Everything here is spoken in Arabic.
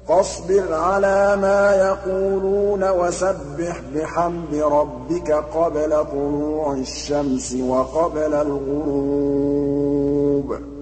فاصبر على ما يقولون وسبح بحمد ربك قبل طلوع الشمس وقبل الغروب